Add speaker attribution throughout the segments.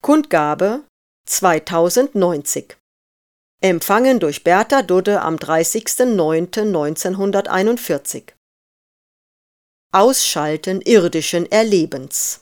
Speaker 1: Kundgabe 2090. Empfangen durch Bertha Dudde am 30.09.1941. Ausschalten irdischen Erlebens.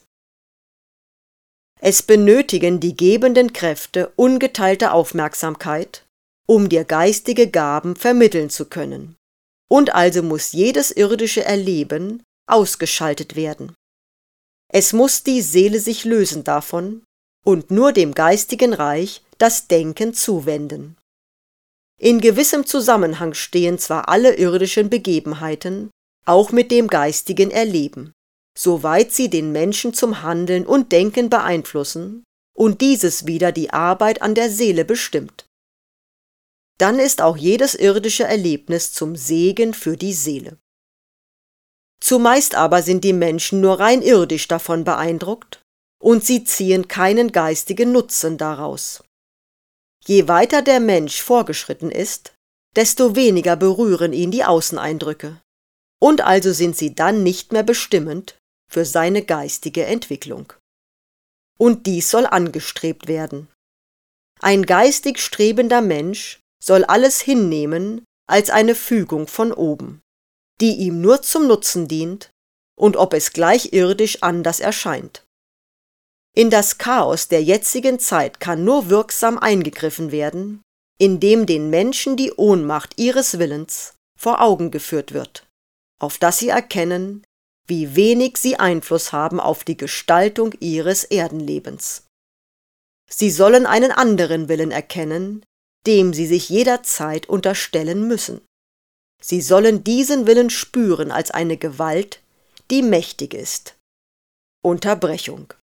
Speaker 1: Es benötigen die gebenden Kräfte ungeteilte Aufmerksamkeit, um dir geistige Gaben vermitteln zu können. Und also muss jedes irdische Erleben ausgeschaltet werden. Es muss die Seele sich lösen davon und nur dem geistigen Reich das Denken zuwenden. In gewissem Zusammenhang stehen zwar alle irdischen Begebenheiten, auch mit dem geistigen Erleben, soweit sie den Menschen zum Handeln und Denken beeinflussen und dieses wieder die Arbeit an der Seele bestimmt. Dann ist auch jedes irdische Erlebnis zum Segen für die Seele. Zumeist aber sind die Menschen nur rein irdisch davon beeindruckt und sie ziehen keinen geistigen Nutzen daraus. Je weiter der Mensch vorgeschritten ist, desto weniger berühren ihn die Außeneindrücke, und also sind sie dann nicht mehr bestimmend für seine geistige Entwicklung. Und dies soll angestrebt werden. Ein geistig strebender Mensch soll alles hinnehmen als eine Fügung von oben, die ihm nur zum Nutzen dient, und ob es gleich irdisch anders erscheint. In das Chaos der jetzigen Zeit kann nur wirksam eingegriffen werden, indem den Menschen die Ohnmacht ihres Willens vor Augen geführt wird, auf dass sie erkennen, wie wenig sie Einfluss haben auf die Gestaltung ihres Erdenlebens. Sie sollen einen anderen Willen erkennen, dem sie sich jederzeit unterstellen müssen. Sie sollen diesen Willen spüren als eine Gewalt, die mächtig ist. Unterbrechung.